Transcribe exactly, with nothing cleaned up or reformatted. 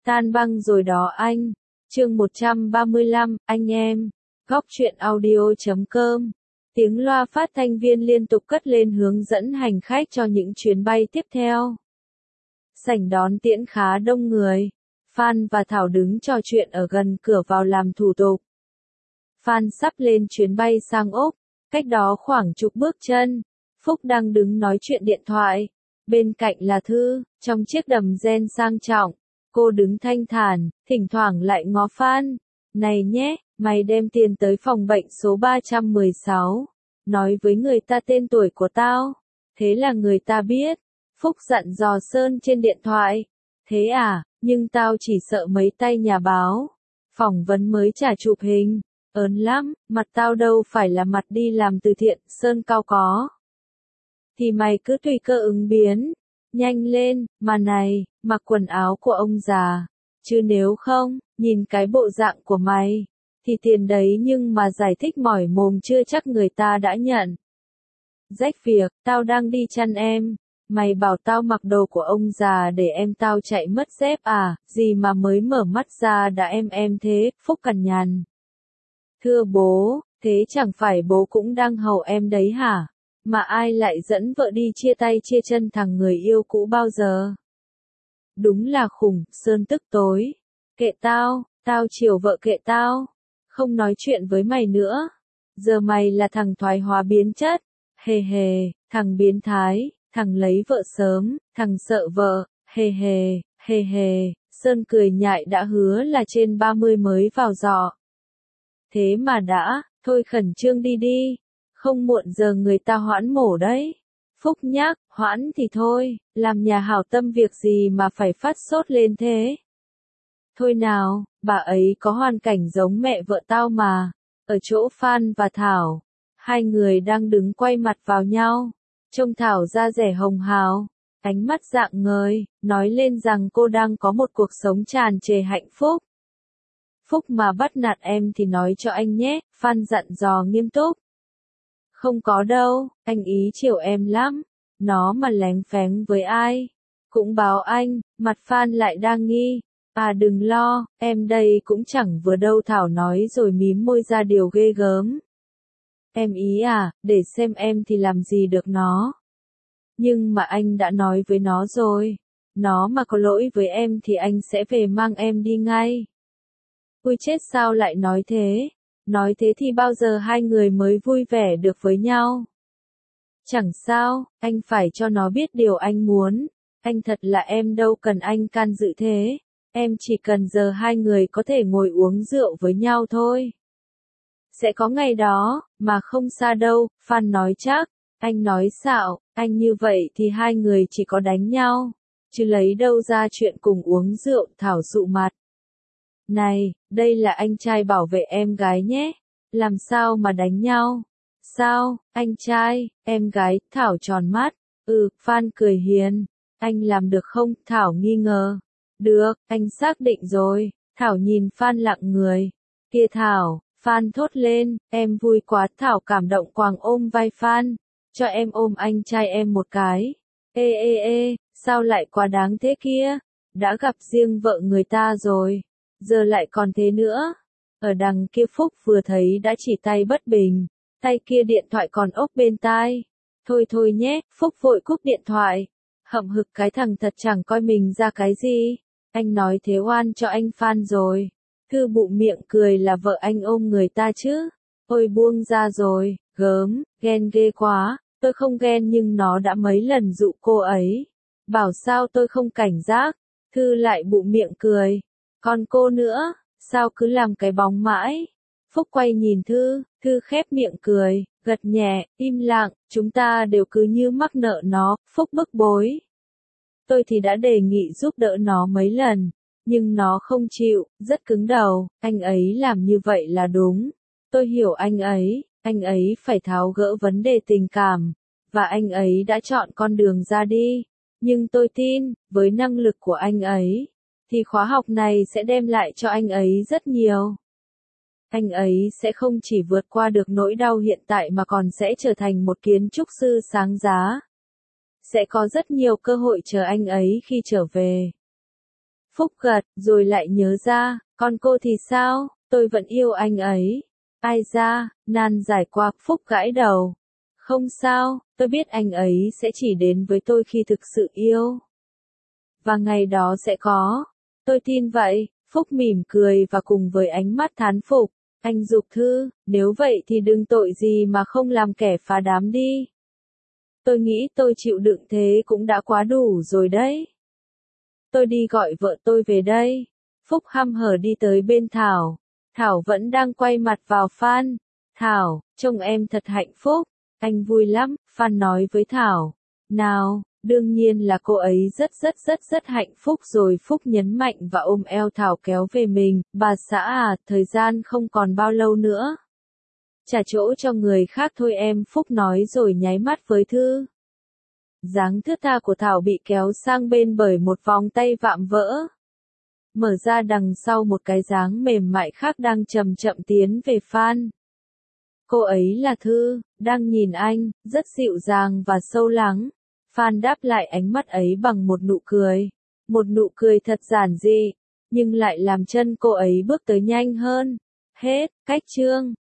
Tan băng rồi đó anh. Chương một trăm ba mươi lăm, anh em. Góc truyện audio chấm com. Tiếng loa phát thanh viên liên tục cất lên hướng dẫn hành khách cho những chuyến bay tiếp theo. Sảnh đón tiễn khá đông người. Phan và Thảo đứng trò chuyện ở gần cửa vào làm thủ tục. Phan sắp lên chuyến bay sang Úc, cách đó khoảng chục bước chân. Phúc đang đứng nói chuyện điện thoại. Bên cạnh là Thư, trong chiếc đầm ren sang trọng. Cô đứng thanh thản, thỉnh thoảng lại ngó Phan. Này nhé, mày đem tiền tới phòng bệnh số ba trăm mười sáu. Nói với người ta tên tuổi của tao. Thế là người ta biết. Phúc dặn dò Sơn trên điện thoại. Thế à, nhưng tao chỉ sợ mấy tay nhà báo. Phỏng vấn mới chả chụp hình. Ớn lắm, mặt tao đâu phải là mặt đi làm từ thiện, Sơn cao có. Thì mày cứ tùy cơ ứng biến. Nhanh lên, mà này, mặc quần áo của ông già. Chứ nếu không, nhìn cái bộ dạng của mày, thì tiền đấy nhưng mà giải thích mỏi mồm chưa chắc người ta đã nhận. Rách việc, tao đang đi chăn em. Mày bảo tao mặc đồ của ông già để em tao chạy mất dép à, gì mà mới mở mắt ra đã em em thế, Phúc cằn nhằn. Thưa bố, thế chẳng phải bố cũng đang hầu em đấy hả? Mà ai lại dẫn vợ đi chia tay chia chân thằng người yêu cũ bao giờ? Đúng là khủng, Sơn tức tối. Kệ tao, tao chiều vợ kệ tao. Không nói chuyện với mày nữa. Giờ mày là thằng thoái hóa biến chất. Hề hề, thằng biến thái, thằng lấy vợ sớm, thằng sợ vợ, hề hề, hề hề. Sơn cười nhại đã hứa là trên ba mươi mới vào giọ. Thế mà đã, thôi khẩn trương đi đi. Không muộn giờ người ta hoãn mổ đấy. Phúc nhắc, hoãn thì thôi, làm nhà hảo tâm việc gì mà phải phát sốt lên thế. Thôi nào, bà ấy có hoàn cảnh giống mẹ vợ tao mà. Ở chỗ Phan và Thảo, hai người đang đứng quay mặt vào nhau. Trông Thảo da dẻ hồng hào, ánh mắt rạng ngời, nói lên rằng cô đang có một cuộc sống tràn trề hạnh phúc. Phúc mà bắt nạt em thì nói cho anh nhé, Phan dặn dò nghiêm túc. Không có đâu, anh ý chiều em lắm. Nó mà lén phén với ai cũng báo anh, mặt Phan lại đang nghi. À đừng lo, em đây cũng chẳng vừa đâu, Thảo nói rồi mím môi ra điều ghê gớm. Em ý à, để xem em thì làm gì được nó. Nhưng mà anh đã nói với nó rồi. Nó mà có lỗi với em thì anh sẽ về mang em đi ngay. Ui chết, sao lại nói thế? Nói thế thì bao giờ hai người mới vui vẻ được với nhau? Chẳng sao, anh phải cho nó biết điều anh muốn. Anh thật là em đâu cần anh can dự thế. Em chỉ cần giờ hai người có thể ngồi uống rượu với nhau thôi. Sẽ có ngày đó, mà không xa đâu, Phan nói chắc. Anh nói xạo, anh như vậy thì hai người chỉ có đánh nhau. Chứ lấy đâu ra chuyện cùng uống rượu, Thảo sụ mặt. Này, đây là anh trai bảo vệ em gái nhé. Làm sao mà đánh nhau? Sao, anh trai, em gái, Thảo tròn mắt. Ừ, Phan cười hiền. Anh làm được không? Thảo nghi ngờ. Được, anh xác định rồi. Thảo nhìn Phan lặng người. Kia Thảo, Phan thốt lên, em vui quá. Thảo cảm động quàng ôm vai Phan. Cho em ôm anh trai em một cái. Ê ê ê, sao lại quá đáng thế kia? Đã gặp riêng vợ người ta rồi. Giờ lại còn thế nữa. Ở đằng kia Phúc vừa thấy đã chỉ tay bất bình. Tay kia điện thoại còn ốc bên tai. Thôi thôi nhé, Phúc vội cúp điện thoại. Hậm hực cái thằng thật chẳng coi mình ra cái gì. Anh nói thế oan cho anh Phan rồi. Thư bụng miệng cười là vợ anh ôm người ta chứ. Ôi buông ra rồi, gớm, ghen ghê quá. Tôi không ghen nhưng nó đã mấy lần dụ cô ấy. Bảo sao tôi không cảnh giác. Thư lại bụng miệng cười. Còn cô nữa, sao cứ làm cái bóng mãi? Phúc quay nhìn Thư, Thư khép miệng cười, gật nhẹ, im lặng, chúng ta đều cứ như mắc nợ nó. Phúc bức bối. Tôi thì đã đề nghị giúp đỡ nó mấy lần, nhưng nó không chịu, rất cứng đầu. Anh ấy làm như vậy là đúng. Tôi hiểu anh ấy, anh ấy phải tháo gỡ vấn đề tình cảm, và anh ấy đã chọn con đường ra đi. Nhưng tôi tin, với năng lực của anh ấy, thì khóa học này sẽ đem lại cho anh ấy rất nhiều. Anh ấy sẽ không chỉ vượt qua được nỗi đau hiện tại mà còn sẽ trở thành một kiến trúc sư sáng giá. Sẽ có rất nhiều cơ hội chờ anh ấy khi trở về. Phúc gật, rồi lại nhớ ra, còn cô thì sao, tôi vẫn yêu anh ấy. Ai ra, nan giải qua, Phúc gãi đầu. Không sao, tôi biết anh ấy sẽ chỉ đến với tôi khi thực sự yêu. Và ngày đó sẽ có. Tôi tin vậy, Phúc mỉm cười và cùng với ánh mắt thán phục. Anh Dục Thư, nếu vậy thì đừng tội gì mà không làm kẻ phá đám đi. Tôi nghĩ tôi chịu đựng thế cũng đã quá đủ rồi đấy. Tôi đi gọi vợ tôi về đây. Phúc hăm hở đi tới bên Thảo. Thảo vẫn đang quay mặt vào Phan. Thảo, trông em thật hạnh phúc. Anh vui lắm, Phan nói với Thảo. Nào, đương nhiên là cô ấy rất rất rất rất hạnh phúc rồi. Phúc nhấn mạnh và ôm eo Thảo kéo về mình. Bà xã à, thời gian không còn bao lâu nữa. Trả chỗ cho người khác thôi em, Phúc nói rồi nháy mắt với Thư. Dáng thướt tha của Thảo bị kéo sang bên bởi một vòng tay vạm vỡ. Mở ra đằng sau một cái dáng mềm mại khác đang chậm chậm tiến về Phan. Cô ấy là Thư, đang nhìn anh, rất dịu dàng và sâu lắng. Phan đáp lại ánh mắt ấy bằng một nụ cười. Một nụ cười thật giản dị, nhưng lại làm chân cô ấy bước tới nhanh hơn. Hết, cách chương.